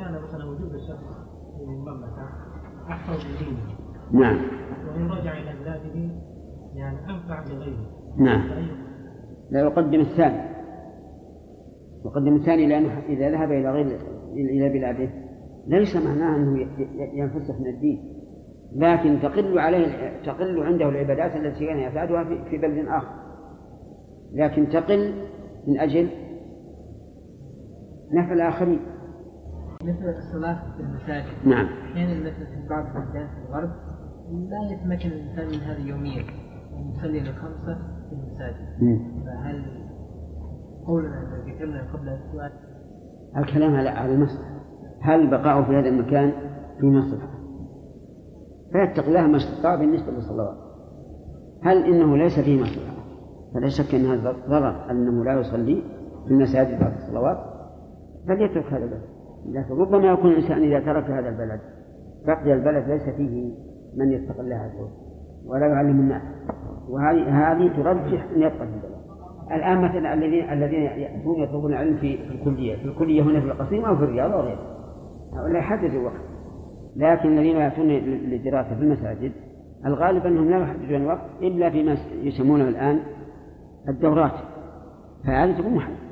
كان مثلا وجود الشخص في المملكة أحفظ لدينه. نعم. وإن رجع إلى بلاده يعني أنفع لغيره. نعم. لا يقدم الثاني. يقدم الثاني لأنه إذا ذهب إلى بلاده ليس معناه أنه ينفسخ من الدين، لكن تقل عنده العبادات التي كان يفعلها في بلد آخر، لكن تقل من أجل نفع الآخرين. مثل الصلاة في المساجد. نعم. أحيانا مثل في بعض البلدان في الغرب لا يتمكن الإنسان من هذا يوميا يصلي الخمسة في المساجد. فهل قولنا إذا ذكرنا قبل السؤال الكلام على المصلحة، هل بقاؤه في هذا المكان في مصلحة؟ فيتق الله ما استطاع بالنسبة للصلوات. هل إنه ليس فيه مصلحة فلا شك أن هذا ضرر أنه لا يصلي في المساجد بعد الصلوات فليترك هذا البلد. لكن ربما يكون الإنسان إذا ترك هذا البلد بقي البلد ليس فيه من يتق الله عز وجل ولا يعلم الناس، وهذه ترجح أن يبقى في البلد. الآن مثلا الذين يأتون يطلبون العلم في الكلية هنا في القصيم أو في الرياض أو غيرها هؤلاء يحددوا وقت، لكن الذين يأتون للدراسة في المساجد الغالب أنهم لا يحددون الوقت إلا فيما يسمونه الآن الدورات، فهذه تكون محددة.